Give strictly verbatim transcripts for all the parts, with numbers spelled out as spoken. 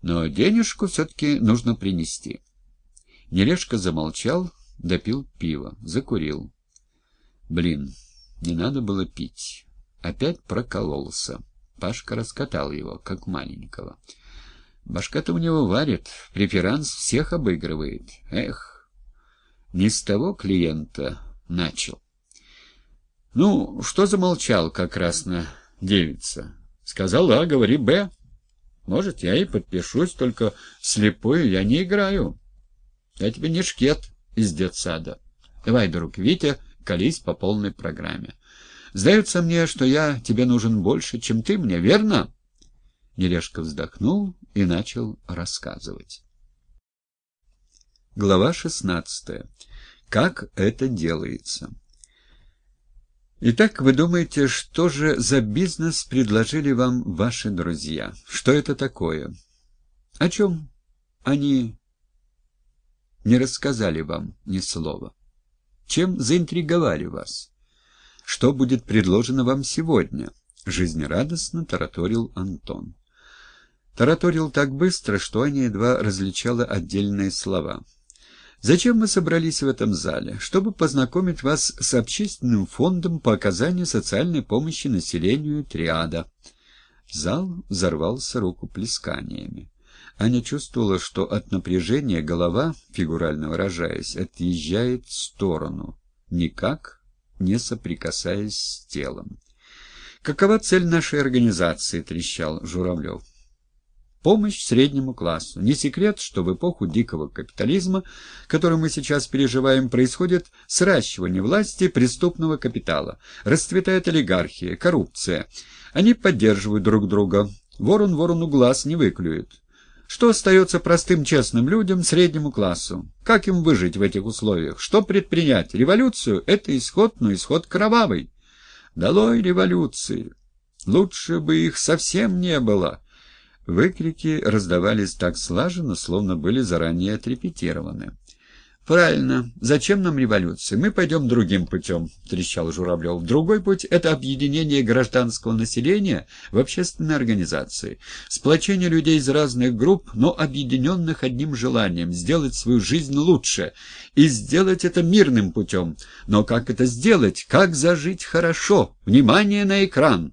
Но денежку все-таки нужно принести. Нелешка замолчал, допил пиво, закурил. Блин, не надо было пить. Опять прокололся. Пашка раскатал его, как маленького. Башка-то у него варит, преферанс всех обыгрывает. Эх, не с того клиента начал. Ну, что замолчал, как раз на девица? Сказал А, говори Б. Может, я и подпишусь, только слепую я не играю. Я тебе не шкет из детсада. Давай, друг Витя, колись по полной программе. Сдается мне, что я тебе нужен больше, чем ты мне, верно? Нелешка вздохнул и начал рассказывать. Глава шестнадцатая. Как это делается? Итак, вы думаете, что же за бизнес предложили вам ваши друзья? Что это такое? О чем они не рассказали вам ни слова? Чем заинтриговали вас? Что будет предложено вам сегодня? Жизнерадостно тараторил Антон. Тараторил так быстро, что Аня едва различала отдельные слова. Зачем мы собрались в этом зале? Чтобы познакомить вас с общественным фондом по оказанию социальной помощи населению Триада. Зал взорвался рукоплесканиями. Аня чувствовала, что от напряжения голова, фигурально выражаясь, отъезжает в сторону, никак не соприкасаясь с телом. «Какова цель нашей организации?» — трещал Журавлев. Помощь среднему классу. Не секрет, что в эпоху дикого капитализма, который мы сейчас переживаем, происходит сращивание власти преступного капитала. Расцветает олигархия, коррупция. Они поддерживают друг друга. Ворон ворону глаз не выклюет. Что остается простым честным людям, среднему классу? Как им выжить в этих условиях? Что предпринять? Революцию? Это исход, но исход кровавый. Долой революции! Лучше бы их совсем не было. Выкрики раздавались так слаженно, словно были заранее отрепетированы. «Правильно. Зачем нам революция? Мы пойдем другим путем», — трещал Журавлев. «Другой путь — это объединение гражданского населения в общественные организации, сплочение людей из разных групп, но объединенных одним желанием — сделать свою жизнь лучше, и сделать это мирным путем. Но как это сделать? Как зажить хорошо? Внимание на экран!»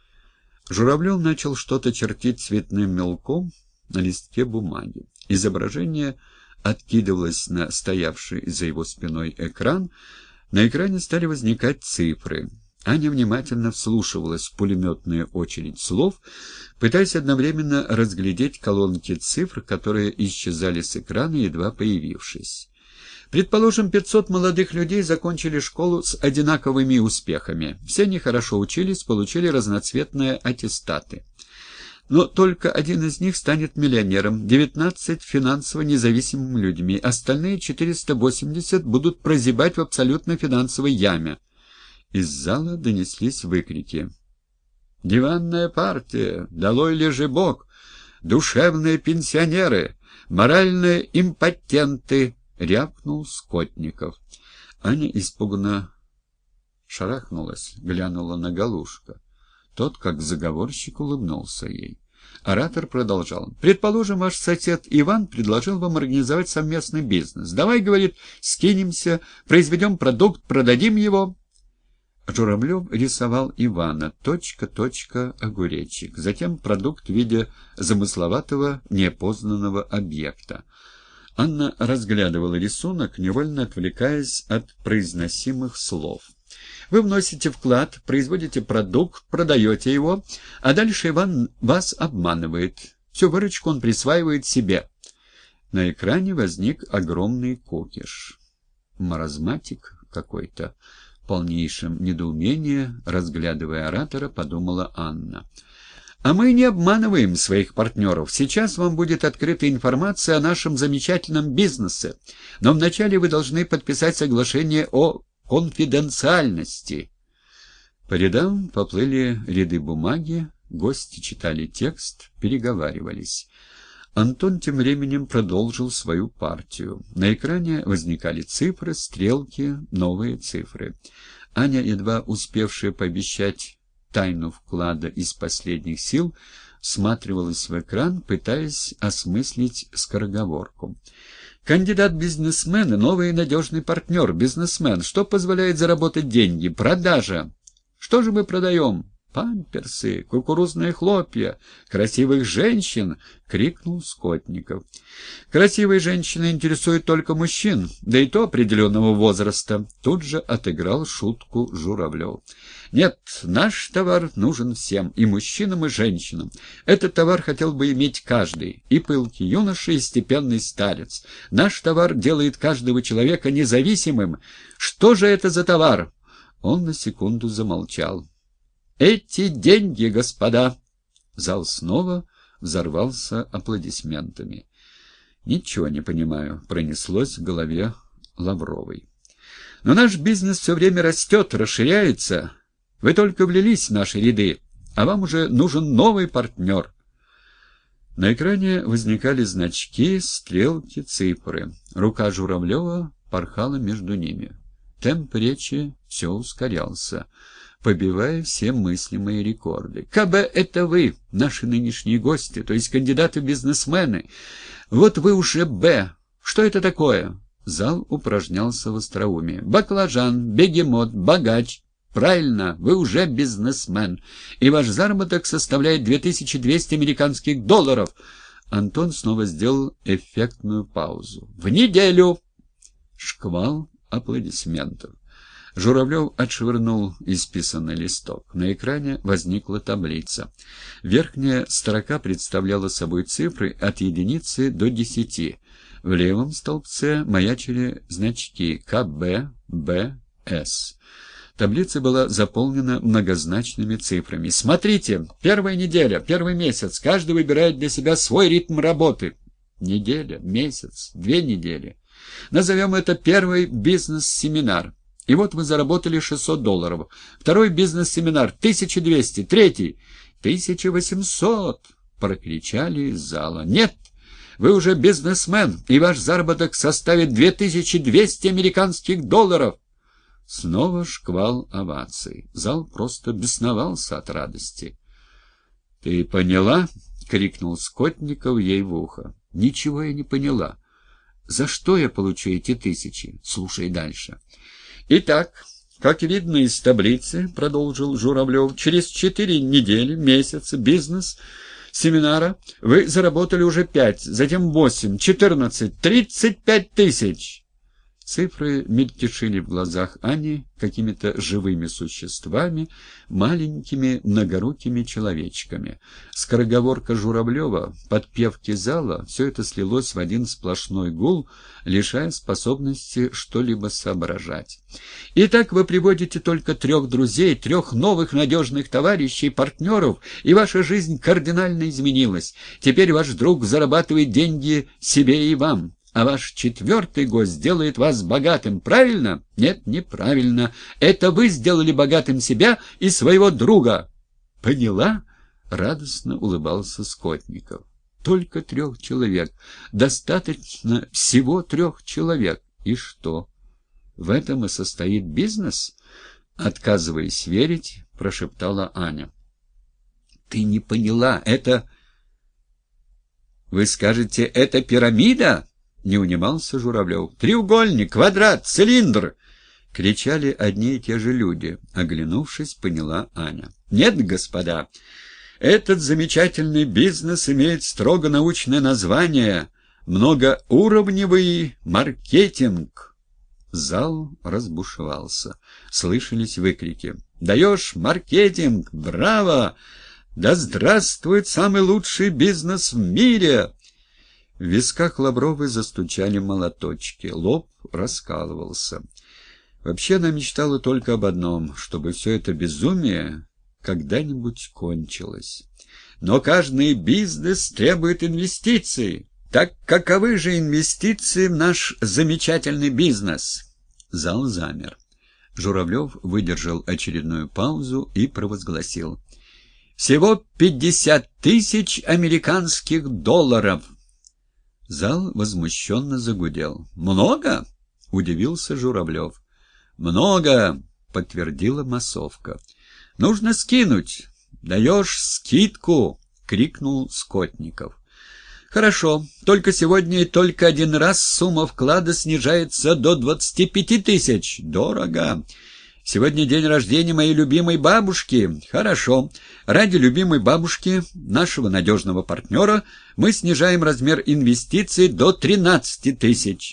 Журавлев начал что-то чертить цветным мелком на листке бумаги. Изображение откидывалось на стоявший за его спиной экран. На экране стали возникать цифры. Аня внимательно вслушивалась в пулеметную очередь слов, пытаясь одновременно разглядеть колонки цифр, которые исчезали с экрана, едва появившись. Предположим, пятьсот молодых людей закончили школу с одинаковыми успехами. Все они хорошо учились, получили разноцветные аттестаты. Но только один из них станет миллионером, девятнадцать финансово независимыми людьми, остальные четыреста восемьдесят будут прозябать в абсолютно финансовой яме. Из зала донеслись выкрики. «Диванная партия! Долой лежебок! Душевные пенсионеры! Моральные импотенты!» — рявкнул Скотников. Аня испуганно шарахнулась, глянула на Галушка. Тот, как заговорщик, улыбнулся ей. Оратор продолжал. «Предположим, ваш сосед Иван предложил вам организовать совместный бизнес. Давай, — говорит, — скинемся, произведем продукт, продадим его». Журавлев рисовал Ивана, точка, точка, огуречек. Затем продукт в виде замысловатого, неопознанного объекта. Анна разглядывала рисунок, невольно отвлекаясь от произносимых слов. Вы вносите вклад, производите продукт, продаете его, а дальше Иван вас обманывает. Всю выручку он присваивает себе. На экране возник огромный кукиш. Маразматик какой-то. В полнейшем недоумении, разглядывая оратора, подумала Анна. А мы не обманываем своих партнеров. Сейчас вам будет открыта информация о нашем замечательном бизнесе. Но вначале вы должны подписать соглашение о конфиденциальности. По рядам поплыли ряды бумаги, гости читали текст, переговаривались. Антон тем временем продолжил свою партию. На экране возникали цифры, стрелки, новые цифры. Аня, едва успевшая пообещать тайну вклада из последних сил, всматривалась в экран, пытаясь осмыслить скороговорку. Кандидат-бизнесмен и новый надежный партнер, бизнесмен. Что позволяет заработать деньги? Продажа. Что же мы продаем? Памперсы, кукурузные хлопья, красивых женщин, — крикнул Скотников. Красивые женщины интересуют только мужчин, да и то определенного возраста. Тут же отыграл шутку Журавлев. Нет, наш товар нужен всем, и мужчинам, и женщинам. Этот товар хотел бы иметь каждый, и пылкий юноша, и степенный старец. Наш товар делает каждого человека независимым. Что же это за товар? Он на секунду замолчал. «Эти деньги, господа!» Зал снова взорвался аплодисментами. «Ничего не понимаю», — пронеслось в голове Лавровой. «Но наш бизнес все время растет, расширяется. Вы только влились в наши ряды, а вам уже нужен новый партнер». На экране возникали значки, стрелки, цифры. Рука Журавлева порхала между ними. Темп речи все ускорялся, побивая все мыслимые рекорды. «КБ — это вы, наши нынешние гости, то есть кандидаты-бизнесмены. Вот вы уже Б. Что это такое?» Зал упражнялся в остроумии. «Баклажан, бегемот, богач. Правильно, вы уже бизнесмен, и ваш заработок составляет две тысячи двести американских долларов». Антон снова сделал эффектную паузу. «В неделю!» Шквал аплодисментов. Журавлев отшвырнул исписанный листок. На экране возникла таблица. Верхняя строка представляла собой цифры от единицы до десяти. В левом столбце маячили значки К Б, Б, С. Таблица была заполнена многозначными цифрами. «Смотрите, первая неделя, первый месяц. Каждый выбирает для себя свой ритм работы. Неделя, месяц, две недели. Назовем это первый бизнес-семинар. И вот вы заработали шестьсот долларов. Второй бизнес-семинар — тысяча двести. Третий — тысяча восемьсот. Прокричали из зала. Нет, вы уже бизнесмен, и ваш заработок составит две тысячи двести американских долларов. Снова шквал оваций. Зал просто бесновался от радости. — Ты поняла? — крикнул Скотников ей в ухо. — Ничего я не поняла. За что я получу эти тысячи? Слушай дальше. «Итак, как видно из таблицы, — продолжил Журавлев, — через четыре недели, месяца бизнес-семинара вы заработали уже пять, затем восемь, четырнадцать, тридцать пять тысяч». Цифры мельтешили в глазах Ани какими-то живыми существами, маленькими многорукими человечками. Скороговорка Журавлева, подпевки зала — все это слилось в один сплошной гул, лишая способности что-либо соображать. «Итак, вы приводите только трех друзей, трех новых надежных товарищей, партнеров, и ваша жизнь кардинально изменилась. Теперь ваш друг зарабатывает деньги себе и вам. А ваш четвертый гость сделает вас богатым, правильно? Нет, неправильно. Это вы сделали богатым себя и своего друга. Поняла? Радостно улыбался Скотников. Только трех человек. Достаточно всего трех человек. И что? В этом и состоит бизнес? Отказываясь верить, прошептала Аня. Ты не поняла. Это... Вы скажете, это пирамида? Не унимался Журавлев. «Треугольник, квадрат, цилиндр!» Кричали одни и те же люди. Оглянувшись, поняла Аня. «Нет, господа, этот замечательный бизнес имеет строго научное название — многоуровневый маркетинг». Зал разбушевался. Слышались выкрики. «Даешь маркетинг! Браво! Да здравствует самый лучший бизнес в мире!» В висках Лавровой застучали молоточки, лоб раскалывался. Вообще она мечтала только об одном, чтобы все это безумие когда-нибудь кончилось. Но каждый бизнес требует инвестиций. Так каковы же инвестиции в наш замечательный бизнес? Зал замер. Журавлев выдержал очередную паузу и провозгласил. Всего пятьдесят тысяч американских долларов. Зал возмущенно загудел. «Много?» — удивился Журавлев. «Много!» — подтвердила массовка. «Нужно скинуть. Даешь скидку!» — крикнул Скотников. «Хорошо. Только сегодня и только один раз сумма вклада снижается до двадцати пяти тысяч. Дорого. Сегодня день рождения моей любимой бабушки. Хорошо. Ради любимой бабушки, нашего надежного партнера, мы снижаем размер инвестиций до тринадцати тысяч».